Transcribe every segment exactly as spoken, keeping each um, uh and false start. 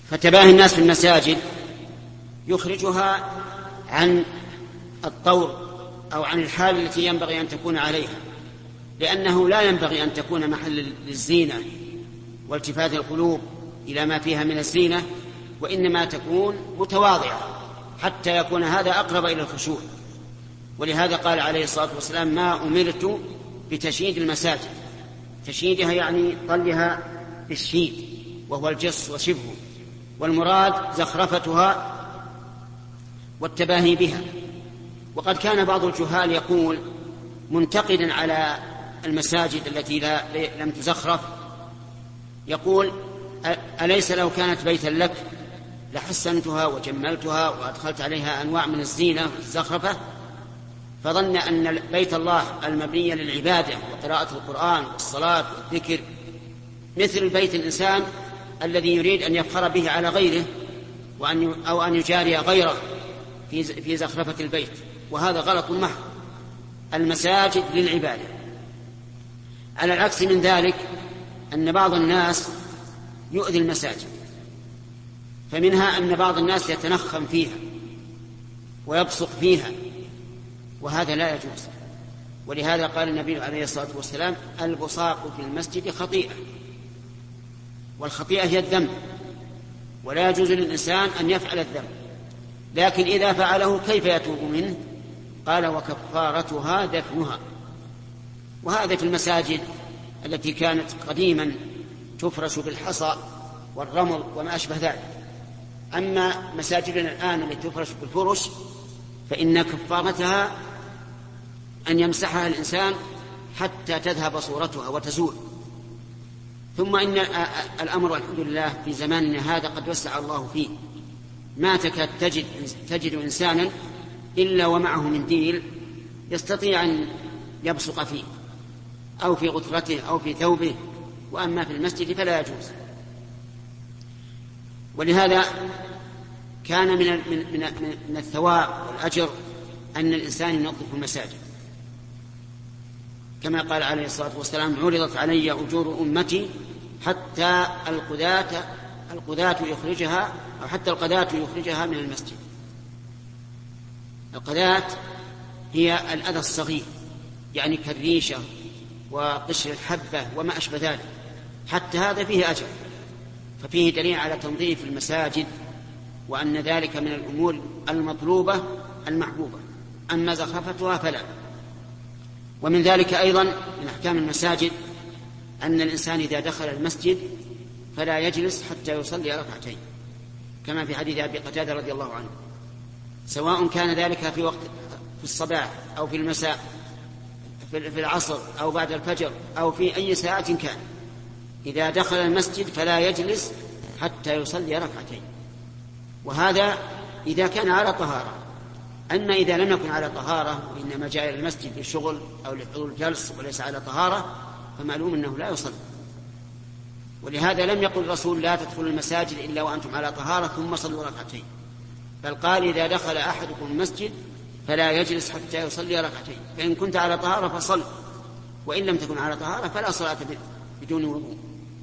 فتباهي الناس في المساجد يخرجها عن الطور أو عن الحال التي ينبغي أن تكون عليها، لأنه لا ينبغي أن تكون محل للزينة والتفات القلوب إلى ما فيها من الزينة، وإنما تكون متواضعة حتى يكون هذا أقرب إلى الخشوع. ولهذا قال عليه الصلاة والسلام: ما أمرت بتشييد المساجد. تشييدها يعني طلها بالشيد وهو الجص وشبهه، والمراد زخرفتها والتباهي بها. وقد كان بعض الجهال يقول منتقدا على المساجد التي لا لم تزخرف، يقول: أليس لو كانت بيتا لك لحسنتها وجملتها وأدخلت عليها أنواع من الزينة والزخرفة؟ فظن أن بيت الله المبني للعبادة وقراءة القرآن والصلاة والذكر مثل بيت الإنسان الذي يريد أن يفخر به على غيره وأن أو أن يجاري غيره في زخرفة البيت، وهذا غلط محض. المساجد للعبادة. على العكس من ذلك أن بعض الناس يؤذي المساجد، فمنها أن بعض الناس يتنخم فيها ويبصق فيها، وهذا لا يجوز. ولهذا قال النبي عليه الصلاة والسلام: البصاق في المسجد خطيئة، والخطيئة هي الذنب، ولا يجوز للإنسان أن يفعل الذنب، لكن إذا فعله كيف يتوب منه؟ قال: وكفارتها دفنها. وهذا في المساجد التي كانت قديما تفرش بالحصى والرمل وما أشبه ذلك. أما مساجدنا الآن التي تفرش بالفرش فإن كفارتها أن يمسحها الإنسان حتى تذهب صورتها وتزول. ثم إن الأمر الحمد لله في زماننا هذا قد وسع الله فيه، ما تكاد تجد, تجد إنسانا إلا ومعه منديل يستطيع أن يبصق فيه أو في غترته أو في ثوبه، وأما في المسجد فلا يجوز. ولهذا كان من, من, من الثواب والأجر أن الإنسان ينظف المساجد، كما قال عليه الصلاة والسلام: عرضت علي أجور أمتي حتى القذاة القذاة يخرجها أو حتى القذاة يخرجها من المسجد. القذاة هي الأذى الصغير، يعني كالريشة وقشر الحبة وما أشبه ذلك، حتى هذا فيه أجر. ففيه دليل على تنظيف المساجد، وأن ذلك من الأمور المطلوبة المحبوبة، أما زخرفتها فلا. ومن ذلك أيضا من أحكام المساجد أن الإنسان إذا دخل المسجد فلا يجلس حتى يصلي ركعتين، كما في حديث أبي قتادة رضي الله عنه، سواء كان ذلك في وقت في الصباح أو في المساء، في العصر أو بعد الفجر أو في أي ساعة كان، إذا دخل المسجد فلا يجلس حتى يصلي ركعتين. وهذا إذا كان على طهارة. أما إذا لم يكن على طهارة وإنما جاء إلى المسجد للشغل أو لحضور جلس وليس على طهارة فمعلوم أنه لا يصلي. ولهذا لم يقل الرسول: لا تدخلوا المساجد إلا وأنتم على طهارة ثم صلوا ركعتين، بل قال: إذا دخل أحدكم المسجد فلا يجلس حتى يصلي ركعتين، فإن كنت على طهارة فصل، وإن لم تكن على طهارة فلا صلاة بدون وضوء.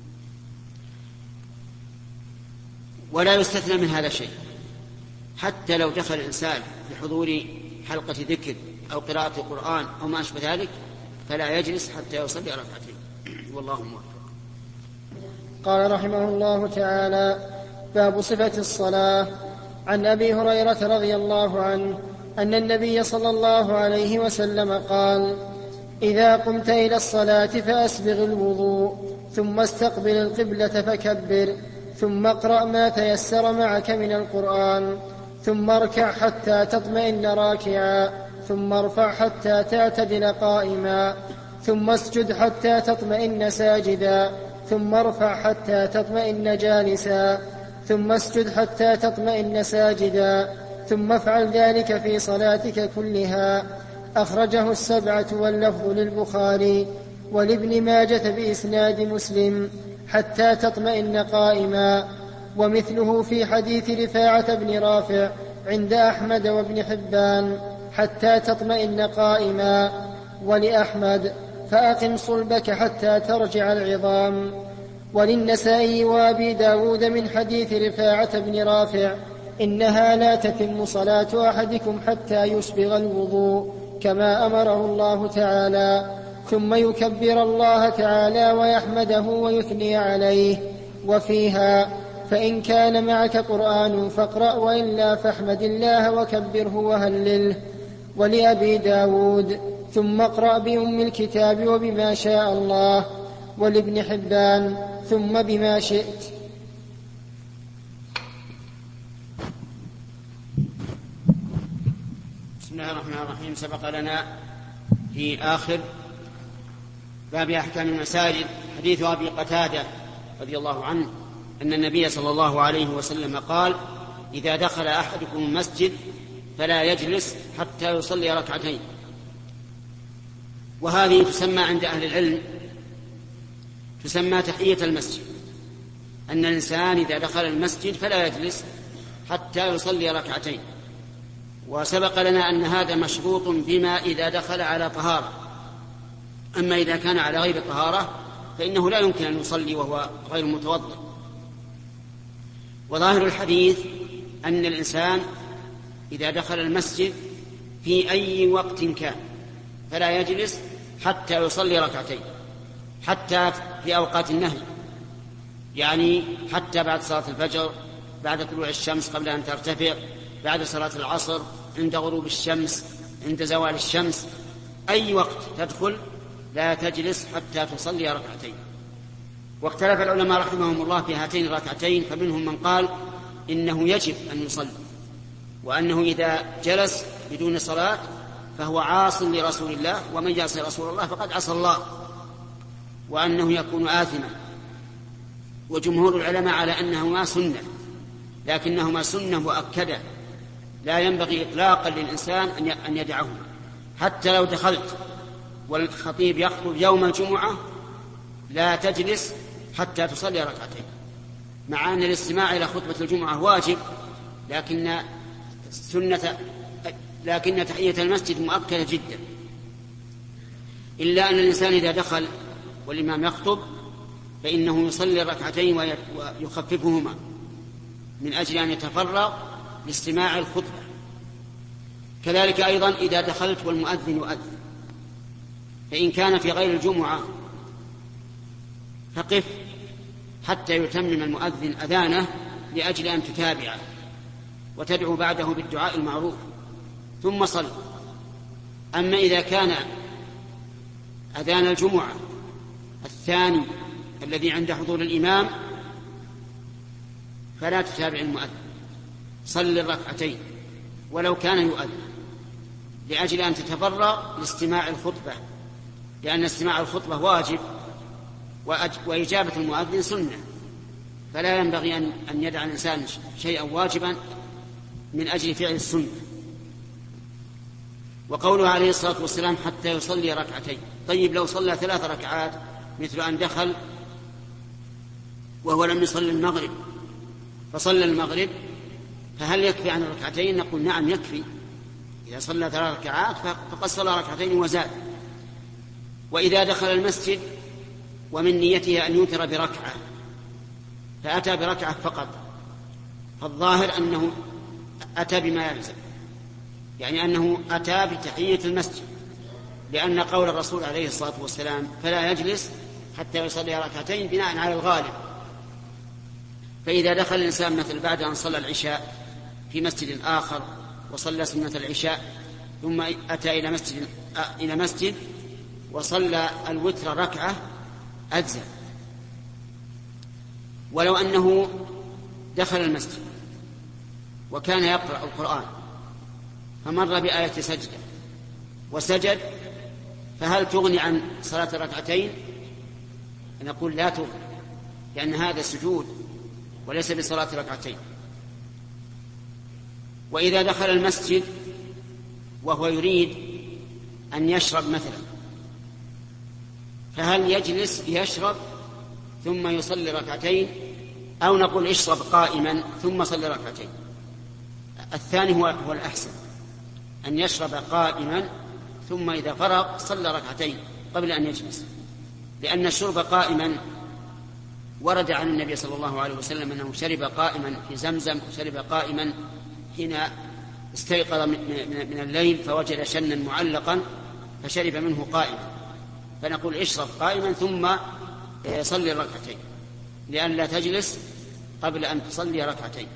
ولا يستثنى من هذا شيء، حتى لو دخل الإنسان لحضور حلقة ذكر أو قراءة القرآن أو ما أشبه ذلك فلا يجلس حتى يصلي ركعتين، والله موفق. قال رحمه الله تعالى: باب صفة الصلاة. عن أبي هريرة رضي الله عنه أن النبي صلى الله عليه وسلم قال: إذا قمت إلى الصلاة فأسبغ الوضوء، ثم استقبل القبلة فكبر، ثم اقرأ ما تيسر معك من القرآن، ثم اركع حتى تطمئن راكعا، ثم ارفع حتى تعتدل قائما، ثم اسجد حتى تطمئن ساجدا، ثم ارفع حتى تطمئن جالسا، ثم اسجد حتى تطمئن ساجدا، ثم افعل ذلك في صلاتك كلها. أخرجه السبعة واللفظ للبخاري ولابن ماجة بإسناد مسلم: حتى تطمئن قائما. ومثله في حديث رفاعة بن رافع عند أحمد وابن حبان: حتى تطمئن قائما. ولأحمد: فأقم صلبك حتى ترجع العظام. وللنسائي وأبي داود من حديث رفاعة بن رافع إنها لا تتم صلاة أحدكم حتى يسبغ الوضوء كما أمره الله تعالى، ثم يكبر الله تعالى ويحمده ويثني عليه. وفيها فإن كان معك قرآن فاقرأ وإلا فاحمد الله وكبره وهلله. ولأبي داود ثم اقرأ بأم الكتاب وبما شاء الله. ولابن حبان ثم بما شئت. بسم الله الرحمن الرحيم. سبق لنا في آخر باب أحكام المساجد حديث أبي قتادة رضي الله عنه أن النبي صلى الله عليه وسلم قال: إذا دخل أحدكم المسجد فلا يجلس حتى يصلي ركعتين. وهذه تسمى عند أهل العلم تسمى تحية المسجد، أن الإنسان إذا دخل المسجد فلا يجلس حتى يصلي ركعتين. وسبق لنا أن هذا مشروط بما إذا دخل على طهارة، أما إذا كان على غير طهارة فإنه لا يمكن أن يصلي وهو غير متوضئ. وظاهر الحديث أن الإنسان إذا دخل المسجد في أي وقت كان فلا يجلس حتى يصلي ركعتين، حتى في أوقات النهي، يعني حتى بعد صلاة الفجر، بعد طلوع الشمس قبل أن ترتفع، بعد صلاة العصر، عند غروب الشمس، عند زوال الشمس، أي وقت تدخل لا تجلس حتى تصلي ركعتين. واختلف العلماء رحمهم الله في هاتين الركعتين، فمنهم من قال إنه يجب أن يصلي، وأنه إذا جلس بدون صلاة فهو عاص لرسول الله، ومن يعصي رسول الله فقد عصى الله، وأنه يكون آثما. وجمهور العلماء على أنهما سنة، لكنهما سنة مؤكدة لا ينبغي إطلاقا للإنسان أن يدعهما، حتى لو دخلت والخطيب يخطب يوم الجمعة لا تجلس حتى تصلي ركعتين، مع أن الاستماع إلى خطبة الجمعة واجب، لكن سنة لكن تحية المسجد مؤكدة جدا، إلا أن الإنسان إذا دخل والإمام يخطب فإنه يصلي ركعتين ويخففهما من أجل أن يتفرغ لاستماع الخطبة. كذلك أيضا إذا دخلت والمؤذن يؤذن، فإن كان في غير الجمعة فقف حتى يتمم المؤذن أذانه لأجل أن تتابعه وتدعو بعده بالدعاء المعروف ثم صل. أما إذا كان أذان الجمعة الثاني الذي عند حضور الإمام فلا تتابع المؤذن، صل الركعتين ولو كان يؤذن، لأجل أن تتفرغ لاستماع الخطبة، لأن استماع الخطبة واجب وإجابة المؤذن سنة، فلا ينبغي أن يدع الإنسان شيئا واجبا من أجل فعل السنة. وقوله عليه الصلاة والسلام حتى يصلي ركعتين، طيب لو صلى ثلاث ركعات مثل أن دخل وهو لم يصلي المغرب فصلى المغرب، فهل يكفي عن الركعتين؟ نقول نعم يكفي، إذا صلى ثلاث ركعات فقد صلى ركعتين وزاد. وإذا دخل المسجد ومن نيته أن يوتر بركعة فأتى بركعة فقط، فالظاهر أنه أتى بما يلزم، يعني أنه أتى بتحية المسجد، لأن قول الرسول عليه الصلاة والسلام فلا يجلس حتى يصلي ركعتين بناء على الغالب. فإذا دخل الإنسان مثل بعد أن صلى العشاء في مسجد آخر وصلى سنة العشاء ثم أتى إلى مسجد, إلى مسجد وصلى الوتر ركعة أجزاء. ولو أنه دخل المسجد وكان يقرأ القرآن فمر بآية سجدة وسجد، فهل تغني عن صلاة الركعتين؟ نقول لا تغني، لأن هذا سجود وليس بصلاة ركعتين. وإذا دخل المسجد وهو يريد أن يشرب مثلا، فهل يجلس ليشرب ثم يصلي ركعتين، أو نقول اشرب قائما ثم صلي ركعتين؟ الثاني هو, هو الأحسن، أن يشرب قائما ثم إذا فرغ صلى ركعتين قبل أن يجلس، لأن الشرب قائما ورد عن النبي صلى الله عليه وسلم أنه شرب قائما في زمزم وشرب قائما حين استيقظ من الليل فوجد شنا معلقا فشرب منه قائما، فنقول اشرب قائما ثم صلي ركعتين لأن لا تجلس قبل أن تصلي ركعتين.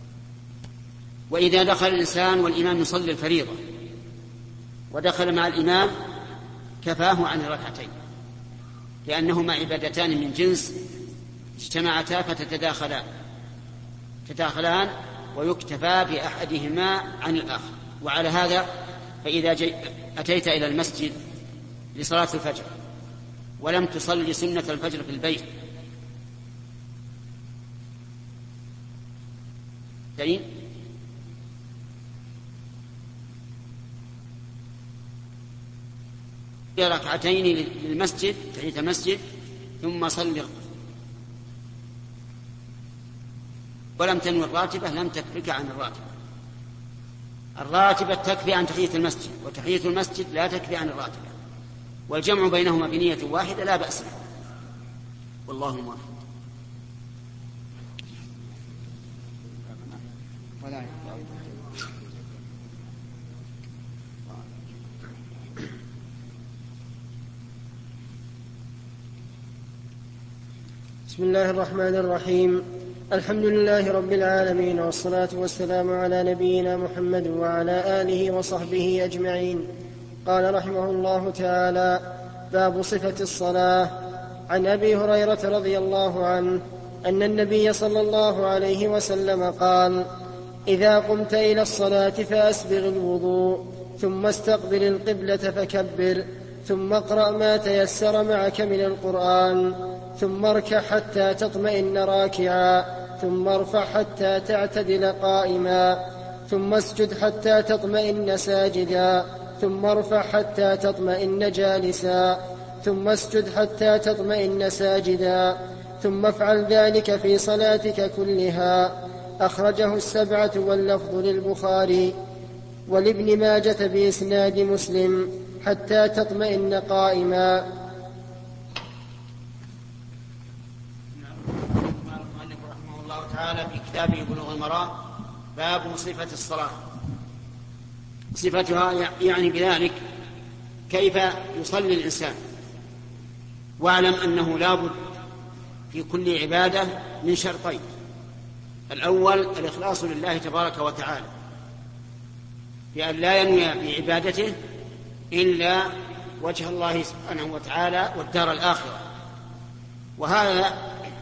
وإذا دخل الإنسان والإمام يصلي الفريضة ودخل مع الإمام كفاه عن الركعتين، لأنهما عبادتان من جنس اجتمعتا فتتداخلان تداخلان ويكتفى بأحدهما عن الآخر. وعلى هذا فإذا أتيت إلى المسجد لصلاة الفجر ولم تصلي سنة الفجر في البيت دين ركعتين للمسجد تحية المسجد ثم صلي ولم تنوي الراتبة لم تكفك عن الراتبة. الراتبة تكفي عن تحية المسجد وتحية المسجد لا تكفي عن الراتبة، والجمع بينهما بنية واحدة لا بأس به، والله موفق. بسم الله الرحمن الرحيم. الحمد لله رب العالمين، والصلاة والسلام على نبينا محمد وعلى آله وصحبه أجمعين. قال رحمه الله تعالى: باب صفة الصلاة. عن أبي هريرة رضي الله عنه أن النبي صلى الله عليه وسلم قال: إذا قمت إلى الصلاة فأسبغ الوضوء ثم استقبل القبلة فكبر ثم اقرأ ما تيسر معك من القرآن ثم اركع حتى تطمئن راكعا ثم ارفع حتى تعتدل قائما ثم اسجد حتى تطمئن ساجدا ثم ارفع حتى تطمئن جالسا ثم اسجد حتى تطمئن ساجدا ثم افعل ذلك في صلاتك كلها. أخرجه السبعة واللفظ للبخاري ولابن ماجة بإسناد مسلم حتى تطمئن قائما. تعالى في كتابه بلوغ المرام باب صفة الصلاة. صفتها يعني بذلك كيف يصلي الإنسان، واعلم أنه لا بد في كل عبادة من شرطين: الأول الإخلاص لله تبارك وتعالى بأن لا ينوي بعبادته إلا وجه الله سبحانه وتعالى والدار الآخرة، وهذا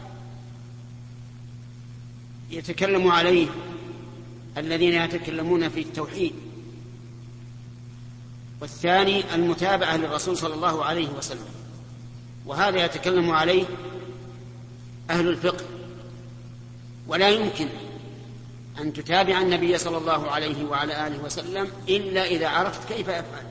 يتكلم عليه الذين يتكلمون في التوحيد. والثاني المتابعة للرسول صلى الله عليه وسلم، وهذا يتكلم عليه أهل الفقه. ولا يمكن أن تتابع النبي صلى الله عليه وعلى آله وسلم إلا إذا عرفت كيف يفعل.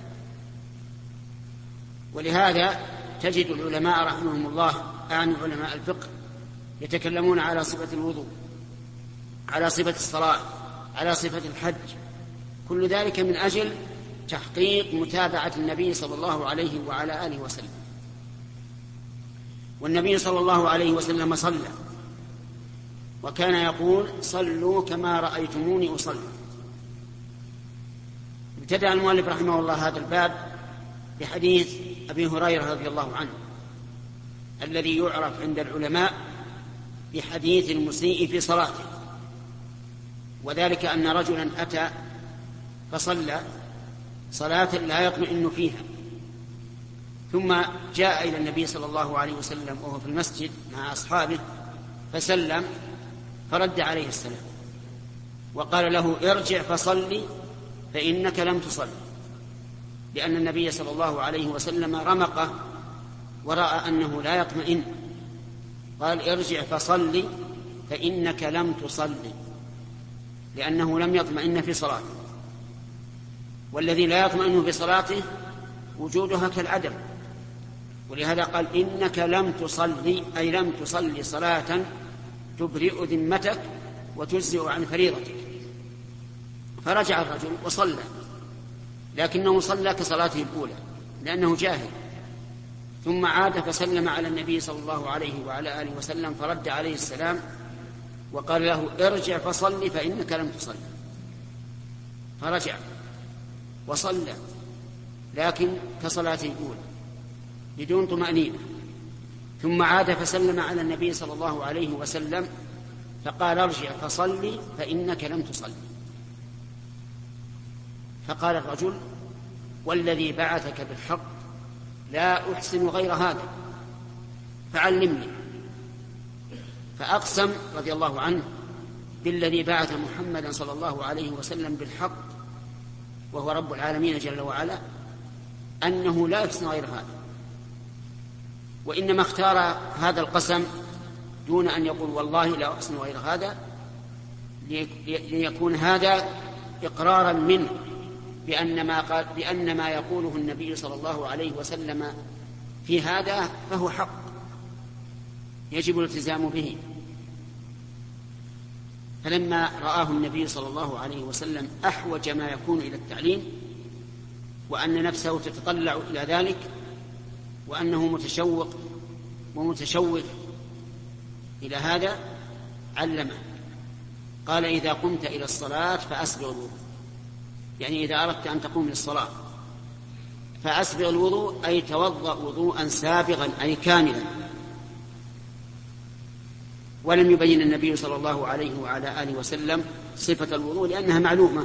ولهذا تجد العلماء رحمهم الله أعني علماء الفقه يتكلمون على صفة الوضوء، على صفة الصلاة، على صفة الحج، كل ذلك من أجل تحقيق متابعة النبي صلى الله عليه وعلى آله وسلم. والنبي صلى الله عليه وسلم صلى وكان يقول: صلوا كما رأيتموني أصلي. ابتدأ المؤلف رحمه الله هذا الباب بحديث أبي هريرة رضي الله عنه الذي يعرف عند العلماء بحديث المسيء في صلاته، وذلك أن رجلا أتى فصلى صلاة لا يطمئن فيها، ثم جاء إلى النبي صلى الله عليه وسلم وهو في المسجد مع أصحابه فسلم فرد عليه السلام وقال له: ارجع فصلي فإنك لم تصل، لأن النبي صلى الله عليه وسلم رمقه ورأى أنه لا يطمئن، قال: ارجع فصلي فإنك لم تصلي، لأنه لم يطمئن في صلاته. والذي لا يطمئن في صلاته وجودها كالعدم، ولهذا قال: إنك لم تصلي، أي لم تصلي صلاة تبرئ ذمتك وتجزئ عن فريضتك. فرجع الرجل وصلى، لكنه صلى كصلاته الأولى لأنه جاهل، ثم عاد فسلم على النبي صلى الله عليه وعلى آله وسلم فرد عليه السلام وقال له ارجع فصل فإنك لم تصل. فرجع وصلى لكن كصلاته الأولى بدون طمأنينة. ثم عاد فسلم على النبي صلى الله عليه وسلم فقال ارجع فصل فإنك لم تصل. فقال الرجل والذي بعثك بالحق لا أحسن غير هذا فعلمني. فأقسم رضي الله عنه بالذي بعث محمدا صلى الله عليه وسلم بالحق وهو رب العالمين جل وعلا أنه لا يحسن غير هذا، وإنما اختار هذا القسم دون أن يقول والله لا أحسن غير هذا ليكون هذا إقرارا منه بأن ما, قال بأن ما يقوله النبي صلى الله عليه وسلم في هذا فهو حق يجب الالتزام به. فلما رآه النبي صلى الله عليه وسلم أحوج ما يكون إلى التعليم وأن نفسه تتطلع إلى ذلك وأنه متشوق ومتشوق إلى هذا علمه. قال إذا قمت إلى الصلاة فأسبغ الوضوء، يعني إذا أردت أن تقوم للصلاة فأسبغ الوضوء أي توضأ وضوءا سابغا أي كاملا. ولم يبين النبي صلى الله عليه وعلى آله وسلم صفة الوضوء لأنها معلومة.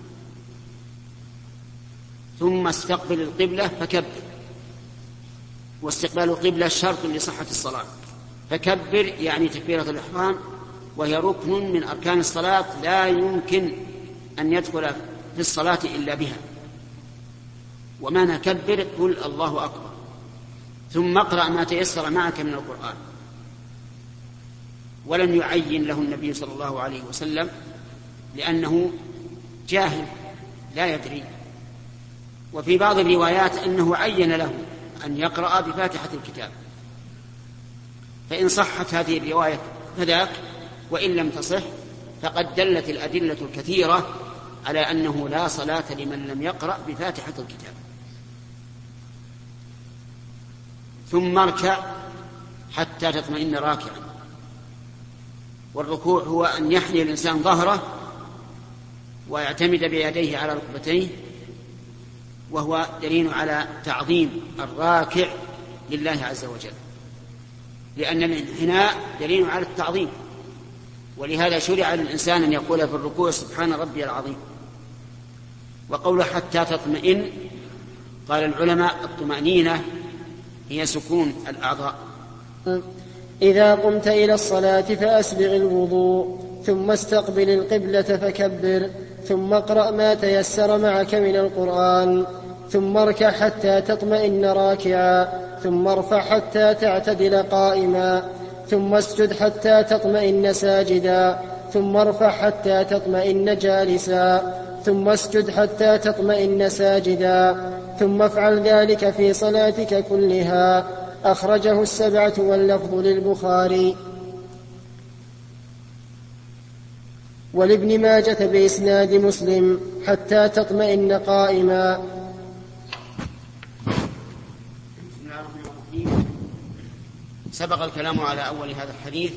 ثم استقبل القبلة فكبر، واستقبال القبلة شرط لصحة الصلاة، فكبر يعني تكبيرة الإحرام وهي ركن من أركان الصلاة لا يمكن أن يدخل في الصلاة إلا بها. ومعنى كبر قل الله أكبر، ثم اقرأ ما تيسر معك من القرآن. ولم يعين له النبي صلى الله عليه وسلم لأنه جاهل لا يدري. وفي بعض الروايات أنه عين له أن يقرأ بفاتحة الكتاب، فإن صحت هذه الرواية فذاك، وإن لم تصح فقد دلت الأدلة الكثيرة على أنه لا صلاة لمن لم يقرأ بفاتحة الكتاب. ثم اركع حتى تطمئن راكعا، والركوع هو أن يحني الإنسان ظهره ويعتمد بيديه على ركبتيه، وهو دليل على تعظيم الراكع لله عز وجل، لأن الانحناء دليل على التعظيم. ولهذا شرع للإنسان أن يقول في الركوع سبحان ربي العظيم. وقول حتى تطمئن قال العلماء الطمأنينة هي سكون الأعضاء. إذا قمت إلى الصلاة فأسبغ الوضوء ثم استقبل القبلة فكبر، ثم اقرأ ما تيسر معك من القرآن، ثم اركع حتى تطمئن راكعا، ثم ارفع حتى تعتدل قائما، ثم اسجد حتى تطمئن ساجدا، ثم ارفع حتى تطمئن جالسا، ثم اسجد حتى تطمئن ساجدا، ثم افعل ذلك في صلاتك كلها. أخرجه السبعة واللفظ للبخاري. ولابن ماجة بإسناد مسلم حتى تطمئن قائما. سبق الكلام على أول هذا الحديث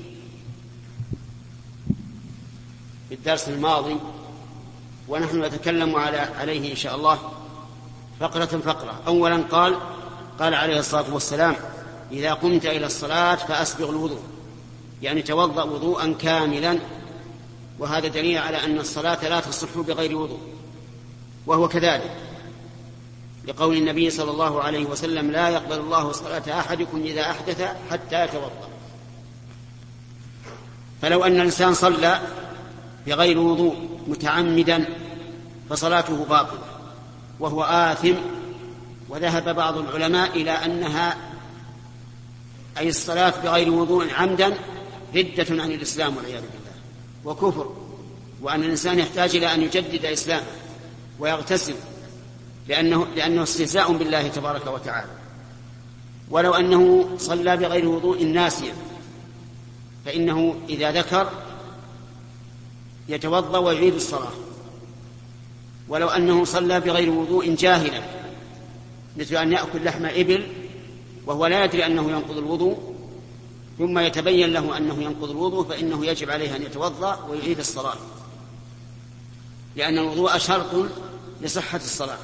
في الدرس الماضي، ونحن نتكلم على عليه إن شاء الله فقرة فقرة. أولا قال قال عليه الصلاة والسلام إذا قمت إلى الصلاة فأسبغ الوضوء، يعني توضأ وضوءا كاملا، وهذا دليل على أن الصلاة لا تصح بغير وضوء، وهو كذلك لقول النبي صلى الله عليه وسلم لا يقبل الله صلاة أحدكم إذا أحدث حتى يتوضأ. فلو أن الإنسان صلى بغير وضوء متعمدا فصلاته باطلة وهو آثم. وذهب بعض العلماء إلى أنها أي الصلاة بغير وضوء عمدا ردة عن الإسلام والعياذ بالله وكفر، وأن الإنسان يحتاج إلى أن يجدد إسلامه ويغتسل، لأنه, لأنه استهزاء بالله تبارك وتعالى. ولو أنه صلى بغير وضوء ناسيا فإنه إذا ذكر يتوضأ ويعيد الصلاة. ولو أنه صلى بغير وضوء جاهلا مثل أن يأكل لحم إبل وهو لا يدري أنه ينقض الوضوء ثم يتبين له أنه ينقض الوضوء، فإنه يجب عليه أن يتوضأ ويعيد الصلاة، لأن الوضوء شرط لصحة الصلاة.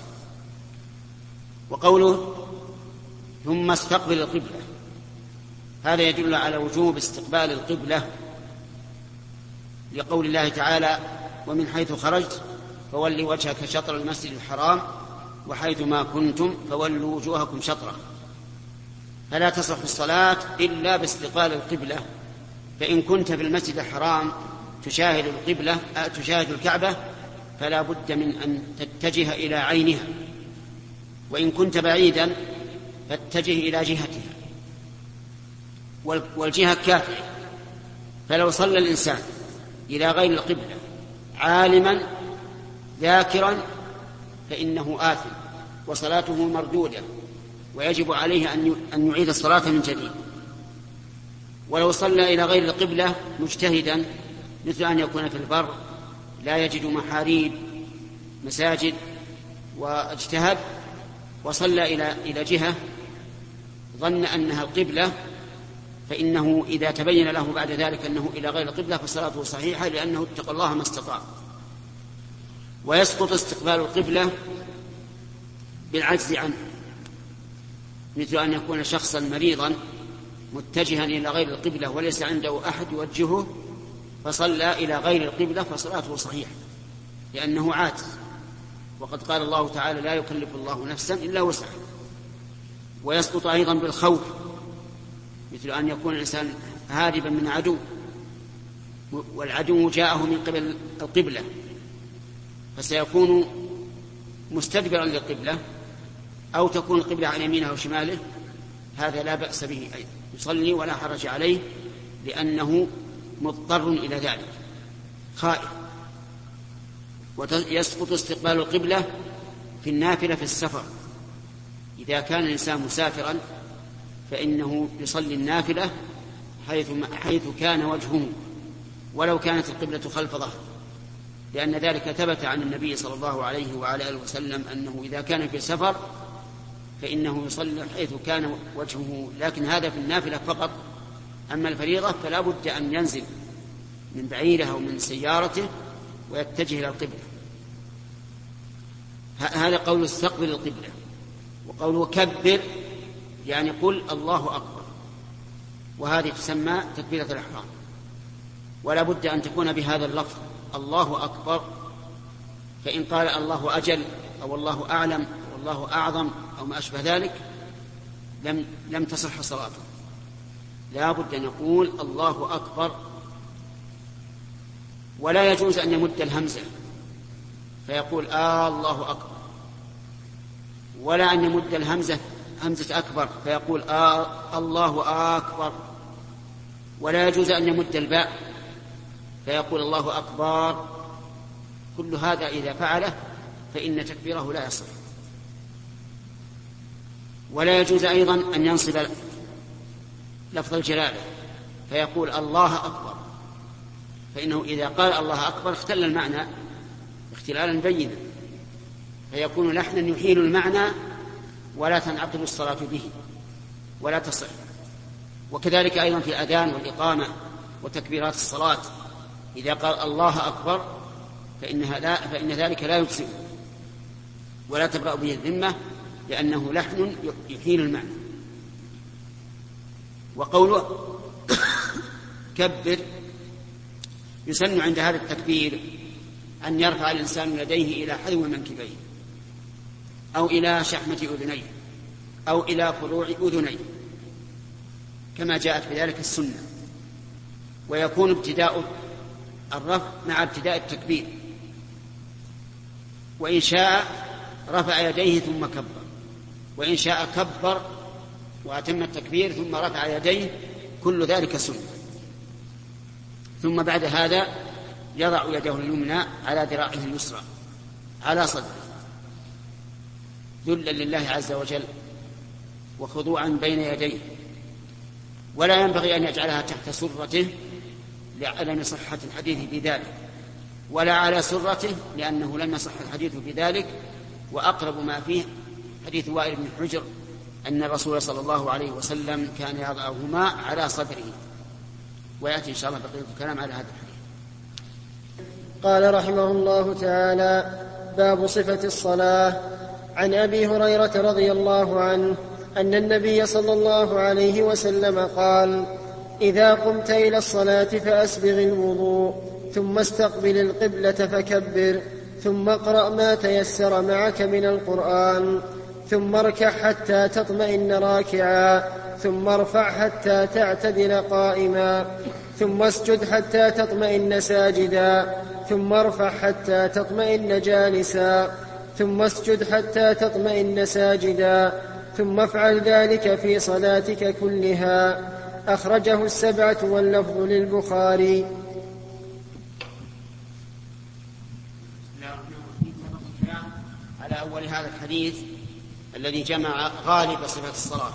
وقوله ثم استقبل القبلة، هذا يدل على وجوب استقبال القبلة، لقول الله تعالى ومن حيث خرجت فولوا وجهك شطر المسجد الحرام وحيث ما كنتم فولوا وجوهكم شطره. فلا تصح الصلاة إلا باستقبال القبلة، فإن كنت في المسجد الحرام تشاهد القبلة تشاهد الكعبة فلا بد من أن تتجه إلى عينها، وإن كنت بعيدا فاتجه إلى جهتها، والجهة كافية. فلو صلى الإنسان إلى غير القبلة عالما ذاكرا فإنه آثم وصلاته مردودة، ويجب عليه أن يعيد الصلاة من جديد. ولو صلى إلى غير القبلة مجتهدا، مثل أن يكون في البر لا يجد محاريب مساجد واجتهد وصلى إلى إلى جهة ظن أنها القبلة، فإنه إذا تبين له بعد ذلك أنه إلى غير القبلة فصلاته صحيحة، لأنه اتقى الله ما استطاع. ويسقط استقبال القبلة بالعجز عنه، مثل أن يكون شخصا مريضا متجها إلى غير القبلة وليس عنده أحد يوجهه فصلى إلى غير القبلة فصلاته صحيحة، لأنه عاجز. وقد قال الله تعالى لا يكلف الله نفسا إلا وسعها. ويسقط أيضا بالخوف، مثل أن يكون الإنسان هاربا من عدو والعدو جاءه من قبل القبلة فسيكون مستدبرا للقبلة، أو تكون القبلة عن يمينه أو شماله، هذا لا بأس به أيضا، يصلي ولا حرج عليه لأنه مضطر إلى ذلك خائف. ويسقط استقبال القبلة في النافلة في السفر، إذا كان الإنسان مسافرا فإنه يصلي النافلة حيث, حيث كان وجهه ولو كانت القبلة خلف ظهره، لأن ذلك ثبت عن النبي صلى الله عليه وعلى آله وسلم أنه إذا كان في سفر فإنه يصلي حيث كان وجهه، لكن هذا في النافلة فقط. أما الفريضة فلا بد أن ينزل من بعيره أو من سيارته ويتجه إلى القبلة. هذا قول استقبل القبلة. وقوله كبر يعني قل الله أكبر، وهذه تسمى تكبيرة الإحرام، ولا بد أن تكون بهذا اللفظ الله أكبر. فإن قال الله أجل أو الله أعلم أو الله أعظم أو ما أشبه ذلك لم, لم تصح صلاته. لا بد أن يقول الله أكبر، ولا يجوز أن يمد الهمزة فيقول آه الله أكبر، ولا أن يمد الهمزة همزة أكبر فيقول آه الله أكبر، ولا يجوز أن يمد الباء فيقول الله أكبر. كل هذا إذا فعله فإن تكبيره لا يصح. ولا يجوز أيضا أن ينصب لفظ الجلالة فيقول الله أكبر، فإنه إذا قال الله أكبر اختل المعنى اختلالا بينا، فيكون لحنا يحيل المعنى ولا تنعقد الصلاة به ولا تصح. وكذلك أيضا في الأذان والإقامة وتكبيرات الصلاة، إذا قال الله أكبر فإنها لا فإن ذلك لا يجزئ ولا تبرأ به الذمة، لأنه لحن يحيل المعنى. وقوله كبر يسن عند هذا التكبير أن يرفع الإنسان يديه إلى حذو منكبيه أو إلى شحمة أذنيه أو إلى فروع أذنيه كما جاءت بذلك السنة، ويكون ابتداء الرفع مع ابتداء التكبير. وإن شاء رفع يديه ثم كبر، وإن شاء كبر وأتم التكبير ثم رفع يديه، كل ذلك سنة. ثم بعد هذا يضع يده اليمنى على ذراعه اليسرى على صدره ذلا لله عز وجل وخضوعا بين يديه، ولا ينبغي أن يجعلها تحت سرته لعدم صحة الحديث بذلك، ولا على سرته لأنه لم يصح الحديث بذلك. وأقرب ما فيه حديث وائل بن حجر أن الرسول صلى الله عليه وسلم كان يضعهما على صدره. ويأتي إن شاء الله بقية الكلام على هذا الحديث. قال رحمه الله تعالى: باب صفة الصلاة. عن أبي هريرة رضي الله عنه أن النبي صلى الله عليه وسلم قال: إذا قمت إلى الصلاة فأسبغ الوضوء، ثم استقبل القبلة فكبر، ثم اقرأ ما تيسر معك من القرآن، ثم اركع حتى تطمئن راكعا، ثم ارفع حتى تعتدل قائما، ثم اسجد حتى تطمئن ساجدا، ثم ارفع حتى تطمئن جالسا، ثم اسجد حتى تطمئن ساجدا، ثم افعل ذلك في صلاتك كلها. أخرجه السبعة واللفظ للبخاري. على أول هذا الحديث الذي جمع غالب صفة الصلاة.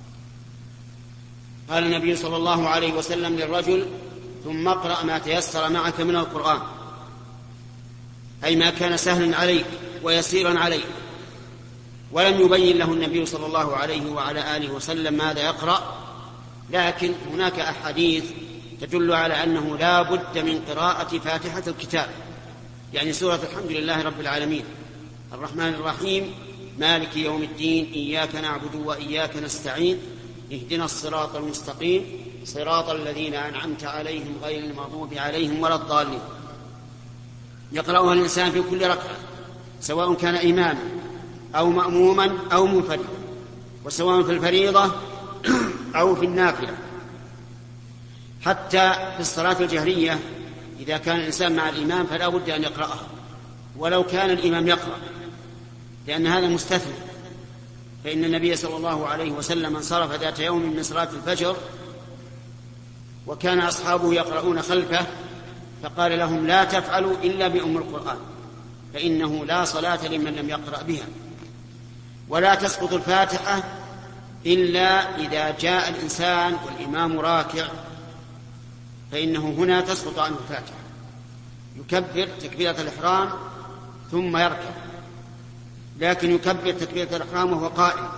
قال النبي صلى الله عليه وسلم للرجل: ثم اقرأ ما تيسر معك من القرآن، أي ما كان سهلا عليك ويسيرا عليك. ولم يبين له النبي صلى الله عليه وعلى آله وسلم ماذا يقرأ، لكن هناك أحاديث تدل على أنه لا بد من قراءة فاتحة الكتاب، يعني سورة الحمد لله رب العالمين، الرحمن الرحيم، مالك يوم الدين، إياك نعبد وإياك نستعين، اهدنا الصراط المستقيم، صراط الذين أنعمت عليهم غير المغضوب عليهم ولا الضالين. يقرأها الإنسان في كل ركعة، سواء كان إماما أو مأموما أو منفردا، وسواء في الفريضة أو في النافلة. حتى في الصلاة الجهرية إذا كان الإنسان مع الإمام فلا بد أن يقرأها، ولو كان الإمام يقرأ، لأن هذا مستثنى. فإن النبي صلى الله عليه وسلم انصرف ذات يوم من صلاة الفجر وكان أصحابه يقرؤون خلفه، فقال لهم: لا تفعلوا إلا بأم القرآن، فإنه لا صلاة لمن لم يقرأ بها. ولا تسقط الفاتحة إلا إذا جاء الإنسان والإمام راكع، فإنه هنا تسقط عنه الفاتحة، يكبر تكبيرة الإحرام ثم يركع، لكن يكبر تكبيرة الإحرام وهو قائم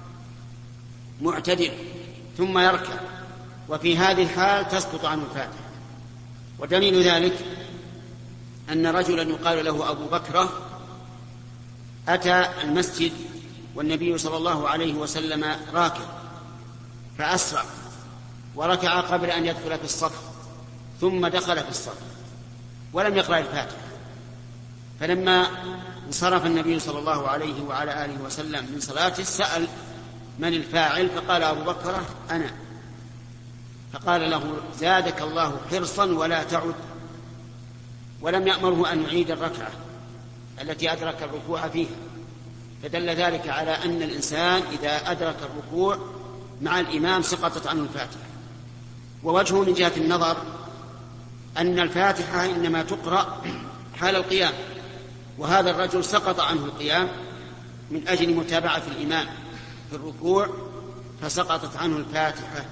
معتدل ثم يركع، وفي هذه الحال تسقط عنه الفاتحة. ودليل ذلك أن رجلا يقال له أبو بكرة أتى المسجد والنبي صلى الله عليه وسلم راكع، فأسرع وركع قبل أن يدخل في الصف، ثم دخل في الصف ولم يقرأ الفاتحة. فلما انصرف النبي صلى الله عليه وعلى آله وسلم من صلاته سأل: من الفاعل؟ فقال: أبو بكرة أنا. فقال له: زادك الله حرصا ولا تعد. ولم يأمره أن يعيد الركعة التي أدرك الركوع فيها، فدل ذلك على أن الإنسان إذا أدرك الركوع مع الإمام سقطت عنه الفاتحة. ووجهه من جهة النظر أن الفاتحة إنما تقرأ حال القيام، وهذا الرجل سقط عنه القيام من أجل متابعة الإمام في الركوع فسقطت عنه الفاتحة.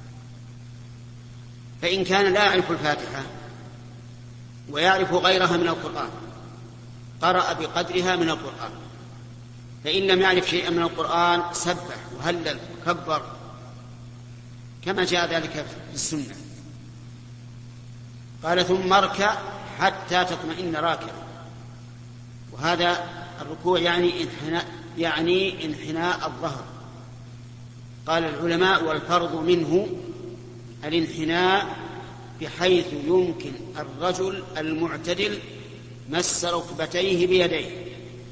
فإن كان لا يعرف الفاتحة ويعرف غيرها من القرآن قرأ بقدرها من القرآن، فإن لم يعرف شيئا من القرآن سبح وهلل وكبر كما جاء ذلك في السنة. قال: ثم اركع حتى تطمئن راكعا. وهذا الركوع يعني انحناء, يعني انحناء الظهر. قال العلماء: والفرض منه الانحناء بحيث يمكن الرجل المعتدل مس ركبتيه بيديه.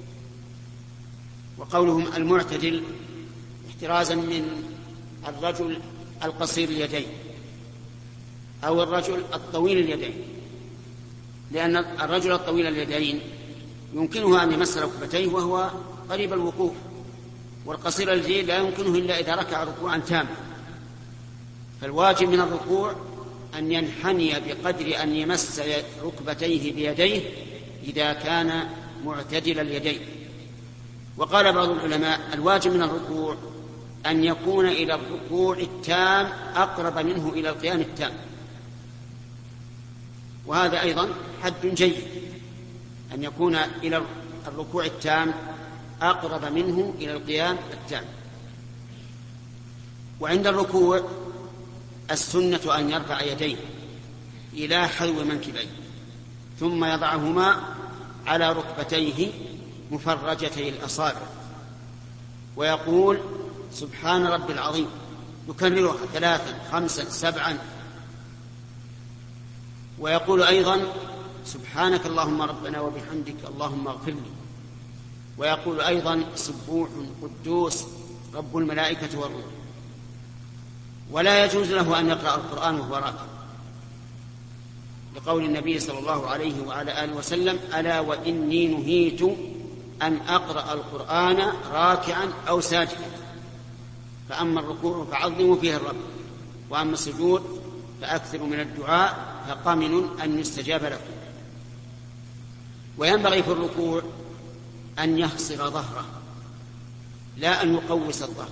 وقولهم المعتدل احترازا من الرجل القصير اليدين أو الرجل الطويل اليدين، لأن الرجل الطويل اليدين يمكنه أن يمس ركبتيه وهو قريب الوقوف، والقصير اليدين لا يمكنه إلا إذا ركع ركوعا تاما. فالواجب من الركوع أن ينحني بقدر أن يمس ركبتيه بيديه إذا كان معتدل اليدين. وقال بعض العلماء: الواجب من الركوع أن يكون إلى الركوع التام أقرب منه إلى القيام التام، وهذا أيضا حد جيد، أن يكون إلى الركوع التام أقرب منه إلى القيام التام. وعند الركوع السنة أن يرفع يديه إلى حذو منكبيه ثم يضعهما على ركبتيه مفرجتي الأصابع ويقول سبحان ربي العظيم، يكررها ثلاثا خمسا سبعا، ويقول أيضا سبحانك اللهم ربنا وبحمدك اللهم اغفر لي، ويقول أيضا سبوح قدوس رب الملائكة والروح. ولا يجوز له أن يقرأ القرآن وهو راكع، لقول النبي صلى الله عليه وعلى آله وسلم ألا وإني نهيت أن أقرأ القرآن راكعا أو ساجدا، فأما الركوع فعظموا فيه الرب، وأما السجود فأكثروا من الدعاء فقمن أن يستجاب لكم. وينبغي في الركوع أن يحصر ظهره لا أن يقوس الظهر،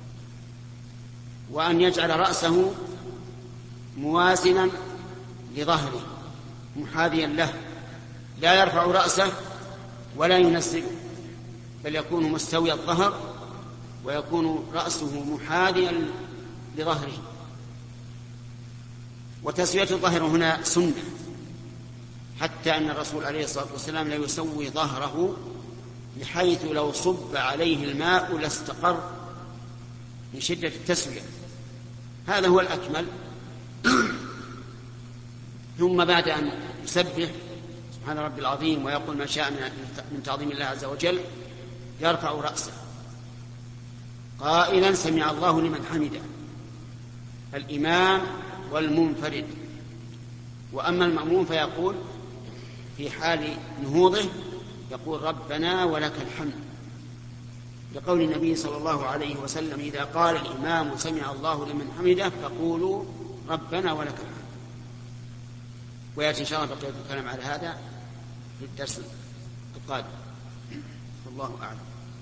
وأن يجعل رأسه موازنا لظهره محاذيا له، لا يرفع رأسه ولا ينزله، بل يكون مستوي الظهر ويكون رأسه محاذيا لظهره. وتسوية الظهر هنا سنة، حتى أن الرسول عليه الصلاة والسلام لا يسوي ظهره بحيث لو صب عليه الماء لاستقر من شدة التسوية، هذا هو الأكمل. ثم بعد أن يسبح سبحان ربي العظيم ويقول ما شاء من تعظيم الله عز وجل يرفع رأسه قائلا سمع الله لمن حمده، الإمام والمنفرد. وأما المأموم فيقول في حال نهوضه يقول ربنا ولك الحمد، لقول النبي صلى الله عليه وسلم إذا قال الإمام سمع الله لمن حمده فقولوا ربنا ولك الحمد. ويأتي إن شاء الله بقية الكلام على هذا في الدرس القادم، والله أعلم.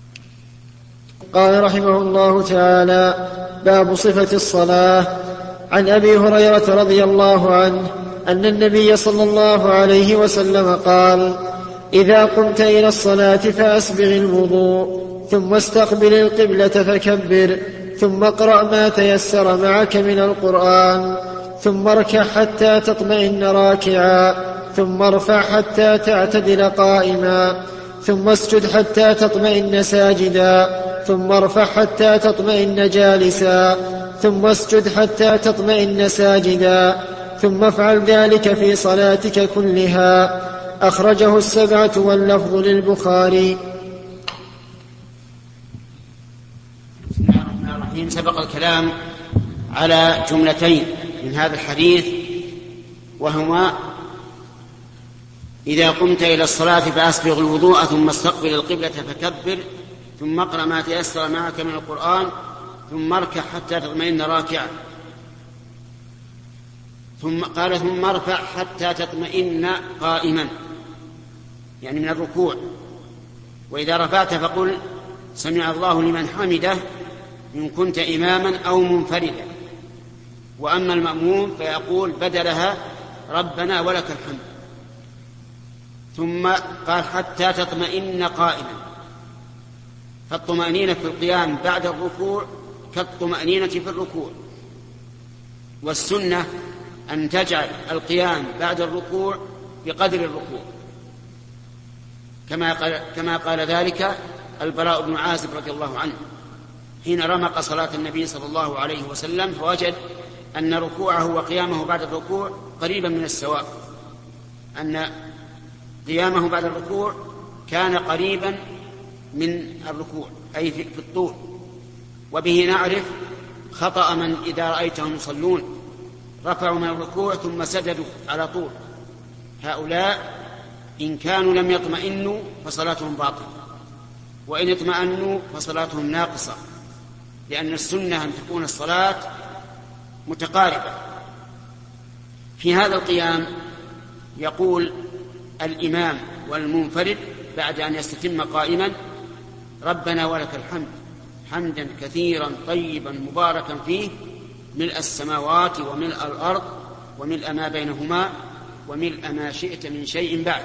قال رحمه الله تعالى باب صفة الصلاة. عن أبي هريرة رضي الله عنه أن النبي صلى الله عليه وسلم قال إذا قمت إلى الصلاة فأسبغ الوضوء ثم استقبل القبلة فكبر ثم اقرأ ما تيسر معك من القرآن ثم اركع حتى تطمئن راكعا ثم ارفع حتى تعتدل قائما ثم اسجد حتى تطمئن ساجدا ثم ارفع حتى تطمئن جالسا ثم اسجد حتى تطمئن ساجدا ثم افعل ذلك في صلاتك كلها. أخرجه السبعة واللفظ للبخاري. بسم الله الرحمن الرحيم. سبق الكلام على جملتين من هذا الحديث، وهما إذا قمت إلى الصلاة فأسبغ الوضوء ثم استقبل القبلة فكبر ثم اقرأ ما تيسر معك من القرآن ثم اركع حتى تطمئن راكعا. ثم قال ثم ارفع حتى تطمئن قائما، يعني من الركوع. وإذا رفعت فقل سمع الله لمن حمده إن كنت إماما أو منفردا. وأما المأموم فيقول بدلها ربنا ولك الحمد. ثم قال حتى تطمئن قائما، فالطمأنينة في القيام بعد الركوع كالطمأنينة في الركوع، والسنة أن تجعل القيام بعد الركوع بقدر الركوع، كما قال, كما قال ذلك البراء بن عازب رضي الله عنه حين رمق صلاة النبي صلى الله عليه وسلم فوجد أن ركوعه وقيامه بعد الركوع قريبا من السواء، أن قيامه بعد الركوع كان قريبا من الركوع أي في الطول. وبه نعرف خطأ من إذا رأيتهم يصلون رفعوا من الركوع ثم سجدوا على طول، هؤلاء إن كانوا لم يطمئنوا فصلاتهم باطلة، وإن اطمأنوا فصلاتهم ناقصة، لأن السنة أن تكون الصلاة متقاربة. في هذا القيام يقول الإمام والمنفرد بعد أن يستتم قائما ربنا ولك الحمد حمدا كثيرا طيبا مباركا فيه ملء السماوات وملء الأرض وملء ما بينهما وملء ما شئت من شيء بعد.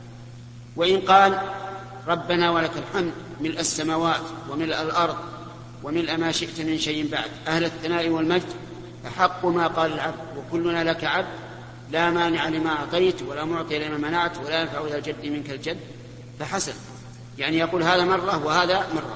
وإن قال ربنا ولك الحمد ملء السماوات وملء الأرض وملء ما شئت من شيء بعد، أهل الثناء والمجد، أحق ما قال العبد وكلنا لك عبد، لا مانع لما أعطيت ولا معطي لما منعت ولا ينفع ذا الجد منك الجد. فحسن، يعني يقول هذا مرة وهذا مرة.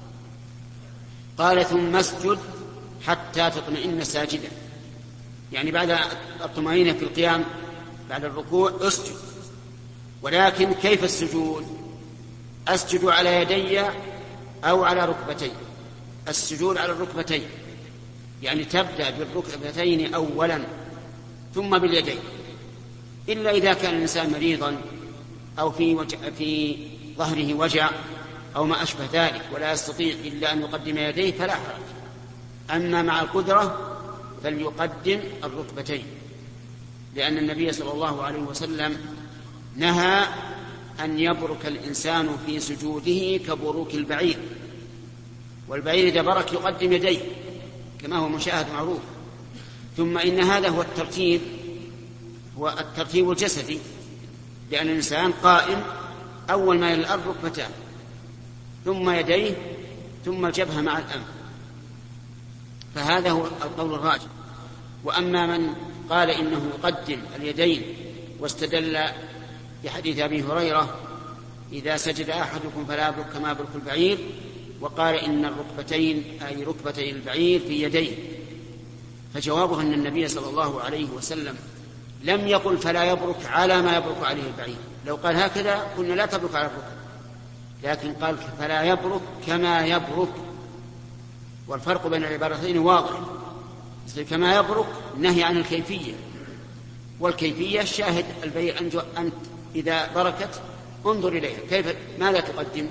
قال ثم اسجد حتى تطمئن ساجدا، يعني بعد الطمأنينة في القيام بعد الركوع اسجد. ولكن كيف السجود؟ أسجد على يدي أو على ركبتي. السجود على الركبتين، يعني تبدأ بالركبتين أولا ثم باليدين، إلا إذا كان الإنسان مريضا أو في, وجع في ظهره وجع أو ما أشبه ذلك ولا يستطيع إلا أن يقدم يديه فلا حرج. أما مع القدرة فليقدم الركبتين، لأن النبي صلى الله عليه وسلم نهى أن يبرك الإنسان في سجوده كبروك البعير، والبعير إذا برك يقدم يديه كما هو مشاهد معروف. ثم إن هذا هو الترتيب، هو الترتيب الجسدي، لأن الإنسان قائم أول ما إلى الأرض ركبتان ثم يديه ثم الجبهة مع الأنف، فهذا هو القول الراجح. وأما من قال إنه يقدم اليدين واستدل بحديث أبي هريرة إذا سجد أحدكم فلا يبرك كما يبرك البعير، وقال إن الركبتين أي ركبتي البعير في يديه، فجوابه أن النبي صلى الله عليه وسلم لم يقل فلا يبرك على ما يبرك عليه البعير، لو قال هكذا قلنا لا تبرك على الركب، لكن قال فلا يبرك كما يبرك، والفرق بين العبارتين واضح. كما يبرك نهي عن الكيفية، والكيفية شاهد البعير أنت إذا بركت انظر إليها كيف ماذا تقدم؟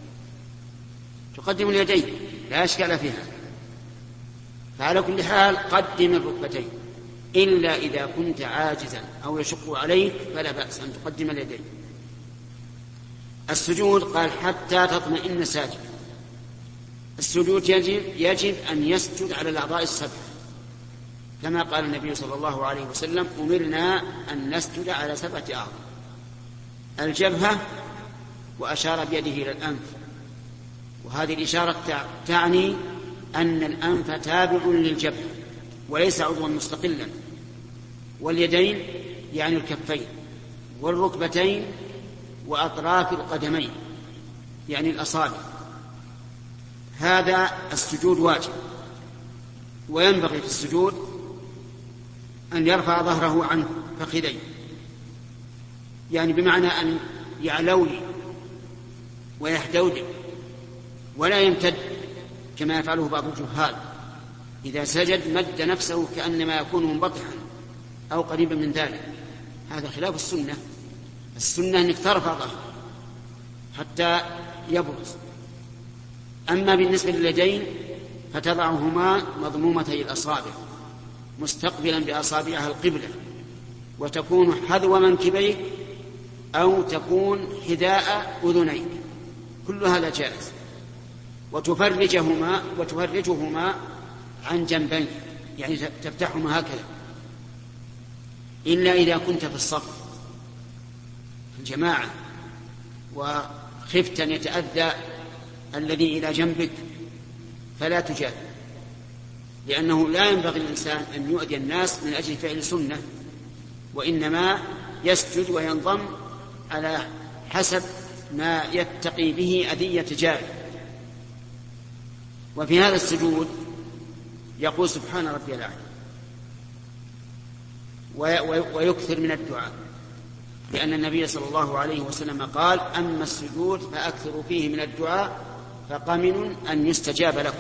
تقدم اليدين لا إشكال فيها. فعلى كل حال قدم الركبتين، إلا إذا كنت عاجزا أو يشق عليك فلا بأس أن تقدم اليدين. السجود قال حتى تطمئن ساجدا. السجود يجب, يجب أن يسجد على الأعضاء السبع، كما قال النبي صلى الله عليه وسلم أمرنا أن نسجد على سبعة أعضاء: الجبهة، وأشار بيده إلى الأنف، وهذه الإشارة تعني أن الأنف تابع للجبهة وليس عضوا مستقلا، واليدين يعني الكفين، والركبتين، وأطراف القدمين يعني الأصابع. هذا السجود واجب، وينبغي في السجود أن يرفع ظهره عن فخذيه، يعني بمعنى أن يعلوي ويحتوي ولا يمتد كما يفعله بعض الجهال، إذا سجد مد نفسه كأنما يكون منبطحا أو قريبا من ذلك، هذا خلاف السنة. السنة أنك ترفع ظهره حتى يبرز. أما بالنسبة لليدين فتضعهما مضمومتي الأصابع مستقبلا بأصابعها القبلة، وتكون حذو منكبيك أو تكون حذاء أذنيك، كل هذا جائز. وتفرجهما وتفرجهما عن جنبين، يعني تفتحهما هكذا، إلا إذا كنت في الصف في الجماعة وخفت أن يتأذى الذي إلى جنبك فلا تجاهد، لأنه لا ينبغي للإنسان أن يؤذي الناس من أجل فعل سنة، وإنما يسجد وينضم على حسب ما يتقي به أذية جاره. وفي هذا السجود يقول سبحان ربي الأعلى، ويكثر من الدعاء، لأن النبي صلى الله عليه وسلم قال أما السجود فأكثروا فيه من الدعاء فقمن أن يستجاب لكم.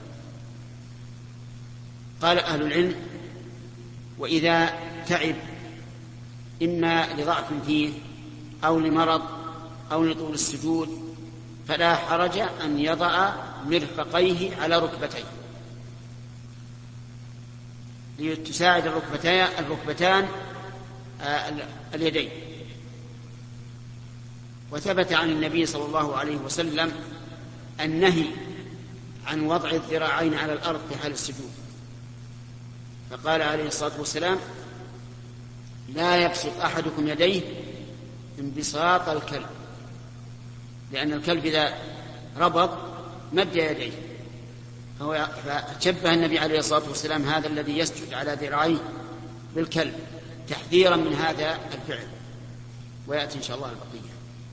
قال أهل العلم وإذا تعب إما لضعف فيه أو لمرض أو لطول السجود فلا حرج أن يضع مرفقيه على ركبتيه لتساعد الركبتان اليدين. وثبت عن النبي صلى الله عليه وسلم النهي عن وضع الذراعين على الأرض في حال السجود، فقال عليه الصلاة والسلام لا يبسط أحدكم يديه انبساط الكلب، لأن الكلب إذا ربض مد يديه فهو فشبه النبي عليه الصلاة والسلام هذا الذي يسجد على ذراعيه بالكلب تحذيرا من هذا الفعل. ويأتي إن شاء الله البقية.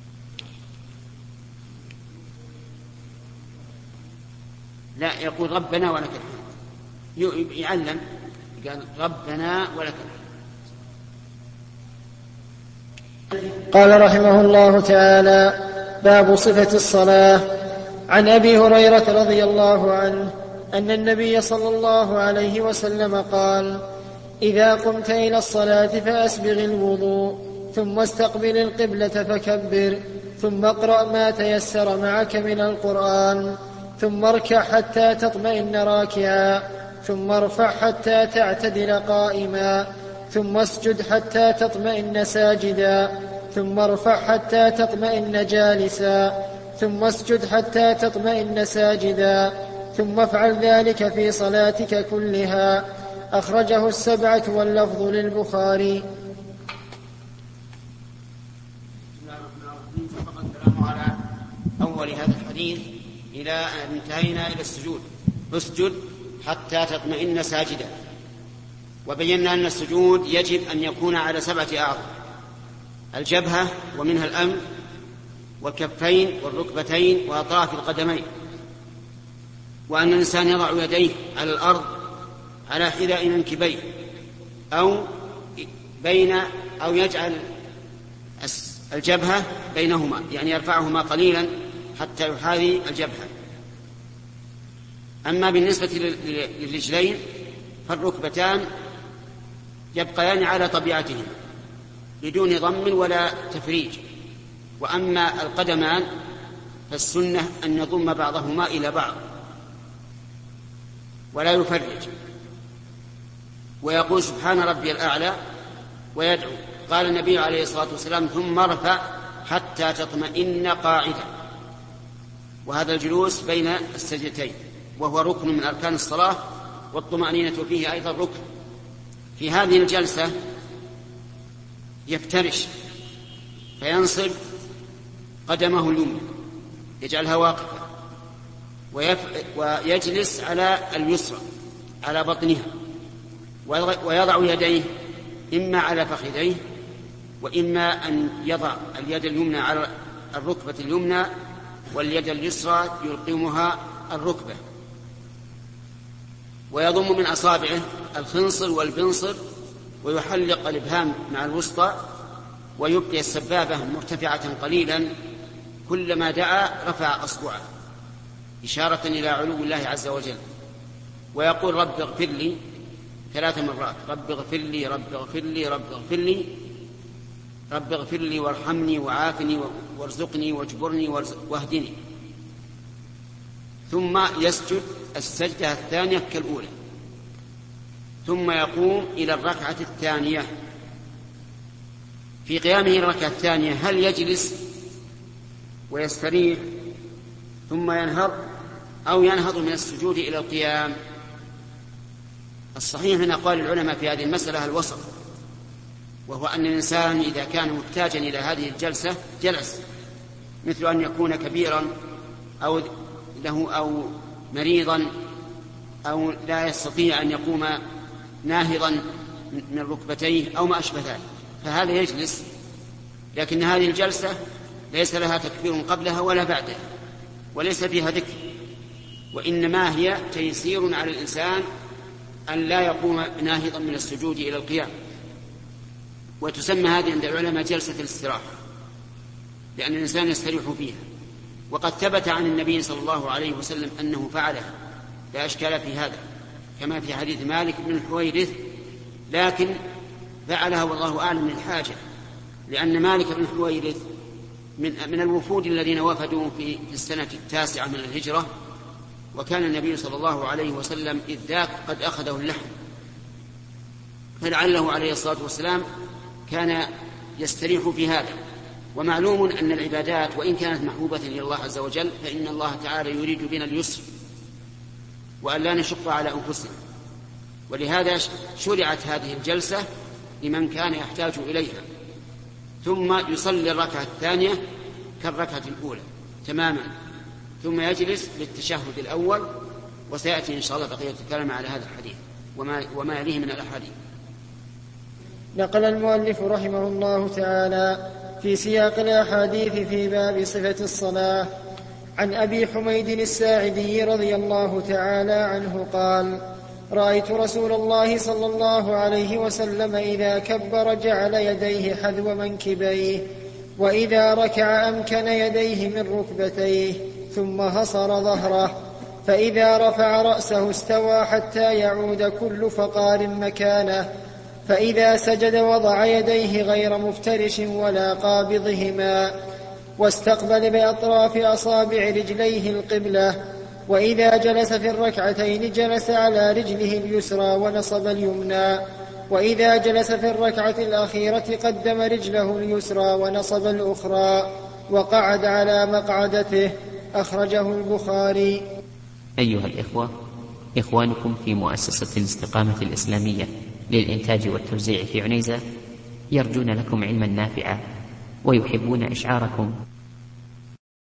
لا، يقول ربنا ولك الحمد، يعلم قال ربنا ولك الحمد. قال رحمه الله تعالى: باب صفة الصلاة. عن أبي هريرة رضي الله عنه أن النبي صلى الله عليه وسلم قال: إذا قمت إلى الصلاة فأسبغ الوضوء ثم استقبل القبلة فكبر ثم اقرأ ما تيسر معك من القرآن ثم اركع حتى تطمئن راكعا ثم ارفع حتى تعتدل قائما ثم اسجد حتى تطمئن ساجدا ثم ارفع حتى تطمئن جالسا ثم اسجد حتى تطمئن ساجدا ثم افعل ذلك في صلاتك كلها. أخرجه السبعة واللفظ للبخاري. على أول هذا الحديث إلى أن انتهينا إلى السجود. اسجد حتى تطمئن ساجدا. وبينا أن السجود يجب أن يكون على سبعة أعضاء: الجبهة ومنها الأنف والكفين والركبتين وأطراف القدمين، وأن الإنسان يضع يديه على الأرض على حذاء منكبيه أو بين أو يجعل الجبهة بينهما، يعني يرفعهما قليلا حتى يحاذي الجبهة. أما بالنسبة للرجلين فالركبتان يبقيان على طبيعتهما بدون ضم ولا تفريج. وأما القدمان فالسنة أن يضم بعضهما إلى بعض ولا يفرج، ويقول سبحان ربي الأعلى ويدعو. قال النبي عليه الصلاة والسلام: ثم ارفع حتى تطمئن قاعدا. وهذا الجلوس بين السجدتين وهو ركن من أركان الصلاة، والطمأنينة فيه أيضا ركن. في هذه الجلسة يفترش فينصب قدمه اليمنى يجعلها واقفة، ويجلس على اليسرى على بطنها، ويضع يديه إما على فخذيه وإما أن يضع اليد اليمنى على الركبة اليمنى واليد اليسرى يلقمها الركبة، ويضم من أصابعه الخنصر والبنصر ويحلق الإبهام مع الوسطى، ويبقي السبابة مرتفعة قليلا، كلما دعا رفع أصبعه إشارة إلى علو الله عز وجل، ويقول: رب اغفر لي ثلاث مرات: رب اغفر لي رب اغفر لي رب اغفر لي رب اغفر لي وارحمني وعافني وارزقني واجبرني واهدني. ثم يسجد السجدة الثانية كالأولى، ثم يقوم إلى الركعة الثانية. في قيامه إلى الركعة الثانية هل يجلس ويستريح ثم ينهض أو ينهض من السجود إلى القيام؟ الصحيح من أقوال العلماء في هذه المسألة الوسط، وهو أن الإنسان إذا كان محتاجا إلى هذه الجلسة جلس، مثل أن يكون كبيرا أو له أو مريضا أو لا يستطيع أن يقوم ناهضا من ركبتيه أو ما أشبه ذلك، فهذا يجلس. لكن هذه الجلسة ليس لها تكبير قبلها ولا بعدها، وليس فيها ذكر، وإنما هي تيسير على الإنسان أن لا يقوم ناهضا من السجود إلى القيام. وتسمى هذه عند العلماء جلسة الاستراحة، لأن الإنسان يستريح فيها. وقد ثبت عن النبي صلى الله عليه وسلم أنه فعلها، لا أشكال في هذا، كما في حديث مالك بن الحويرث، لكن فعلها والله أعلم للحاجة، لأن مالك بن الحويرث من, من الوفود الذين وفدوا في السنة التاسعة من الهجرة، وكان النبي صلى الله عليه وسلم إذ ذاك قد أخذه اللحم، فلعله عليه الصلاة والسلام كان يستريح في هذا. ومعلوم أن العبادات وإن كانت محبوبة إلى الله عز وجل فإن الله تعالى يريد بنا اليسر وأن لا نشق على أنفسنا، ولهذا شرعت هذه الجلسة لمن كان يحتاج إليها. ثم يصلي الركعة الثانية كالركعة الأولى تماما، ثم يجلس للتشهد الأول وسيأتي إن شاء الله بقية الكلام على هذا الحديث وما, وما يليه من الأحاديث. نقل المؤلف رحمه الله تعالى في سياق الأحاديث في باب صفة الصلاة عن أبي حميد الساعدي رضي الله تعالى عنه قال: رأيت رسول الله صلى الله عليه وسلم إذا كبر جعل يديه حذو منكبيه، وإذا ركع أمكن يديه من ركبتيه، ثم هصر ظهره، فإذا رفع رأسه استوى حتى يعود كل فقار مكانه، فإذا سجد وضع يديه غير مفترش ولا قابضهما، واستقبل بأطراف أصابع رجليه القبلة، وإذا جلس في الركعتين جلس على رجله اليسرى ونصب اليمنى، وإذا جلس في الركعة الأخيرة قدم رجله اليسرى ونصب الأخرى، وقعد على مقعدته. أخرجه البخاري. أيها الإخوة، إخوانكم في مؤسسة الاستقامة الإسلامية للإنتاج والتوزيع في عنيزة يرجون لكم علما نافعا، ويحبون إشعاركم